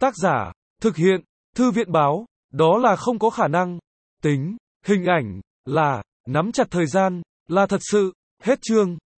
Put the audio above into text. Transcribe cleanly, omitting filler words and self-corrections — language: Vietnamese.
Tác giả, thực hiện, Thư viện báo, đó là không có khả năng. Tính, hình ảnh, là, nắm chặt thời gian, là thật sự. Hết chương.